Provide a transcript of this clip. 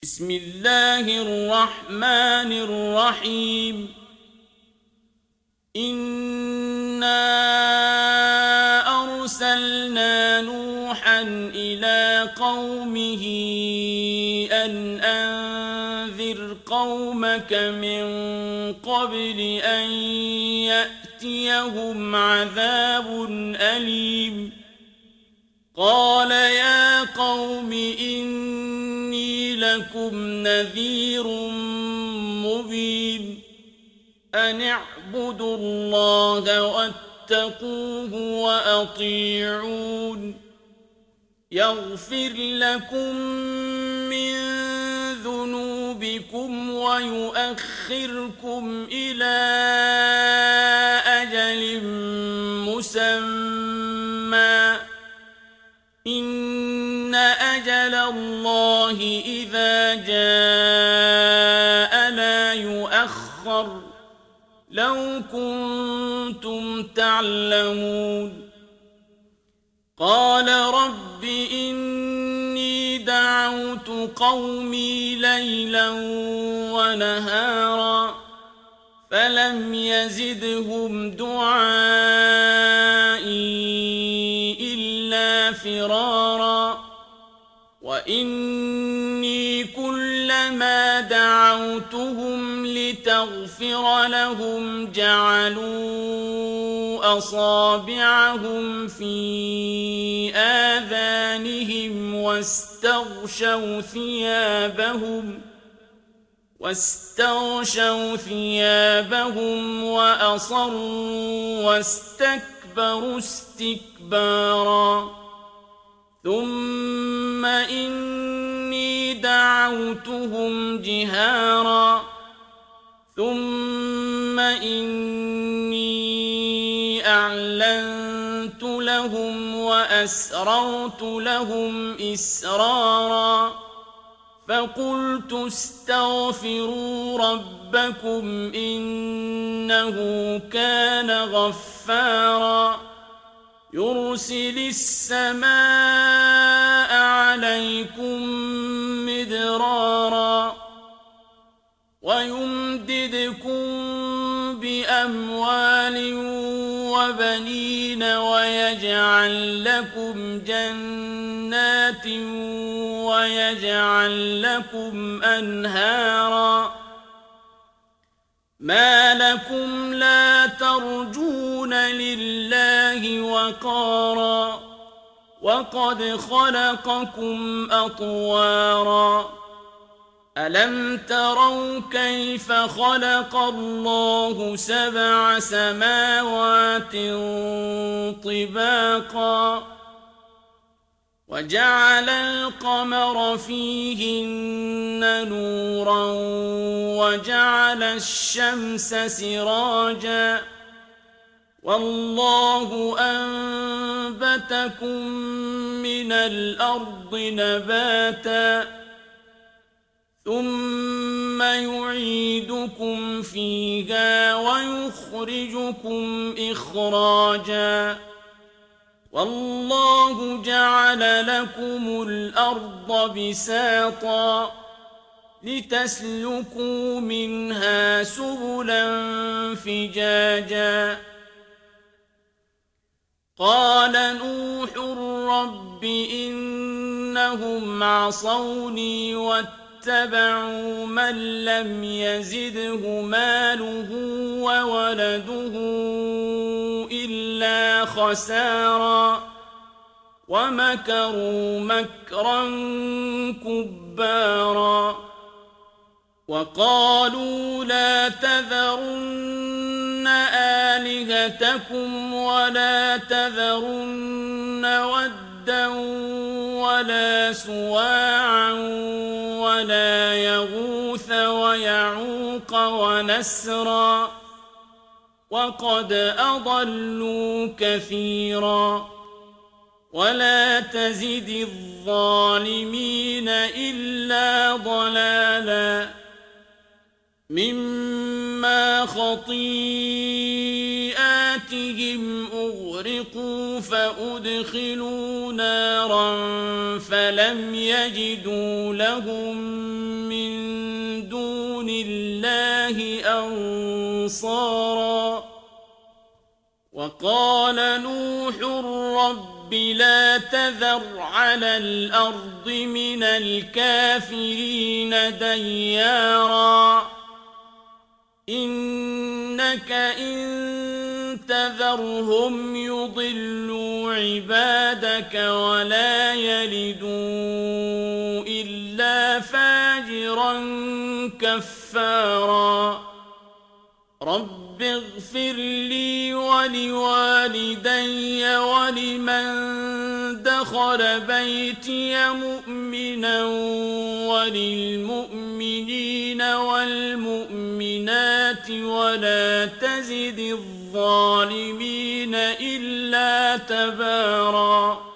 بسم الله الرحمن الرحيم إنا أرسلنا نوحا إلى قومه أن أنذر قومك من قبل أن يأتيهم عذاب أليم قال يا قوم إني لكم نذير مبين أن اعبدوا الله واتقوه وأطيعون يغفر لكم من ذنوبكم ويؤخركم إلى أجل مسمى إن أجل الله إذا جاء لا يؤخر لو كنتم تعلمون قال رب إني دعوت قومي ليلا ونهارا فلم يزدهم دعائي إلا فرارا وإني كلما دعوتهم لتغفر لهم جعلوا أصابعهم في آذانهم واستغشوا ثيابهم وأصروا واستكبروا استكبارا ثم إني دعوتهم جهارا ثم إني أعلنت لهم وأسررت لهم إسرارا فقلت استغفروا ربكم إنه كان غفارا يرسل السماء عليكم مدرارا ويمددكم بأموال وبنين ويجعل لكم جنات ويجعل لكم أنهارا ما لكم لا ترجون لله وقارا وقد خلقكم أطوارا ألم تروا كيف خلق الله سبع سماوات طباقا وجعل القمر فيهن نورا وجعل الشمس سراجا والله أنبتكم من الأرض نباتا ثم يعيدكم فيها ويخرجكم إخراجا والله جعل لكم الأرض بساطا لتسلكوا منها سبلا فجاجا قال نوح رب إنهم عصوني واتبعوا من لم يزده ماله وولده إلا خسارا ومكروا مكرا كبارا وقالوا لا تذرن آلهتكم ولا تذرن ودا ولا سواعا ولا يغوث ويعوق ونسرا وقد أضلوا كثيرا ولا تزد الظالمين إلا ضلالا مما خطيئاتهم أغرقوا فأدخلوا نارا فلم يجدوا لهم الله أنصارا وقال نوح رب لا تذر على الأرض من الكافرين ديارا إنك إن تذرهم يضلوا عبادك ولا يلدوا إلا فاجرا كفارا رب اغفر لي ولوالدي ولمن دخل بيتي مؤمنا وللمؤمنين والمؤمنات ولا تزد الظالمين إلا تباراً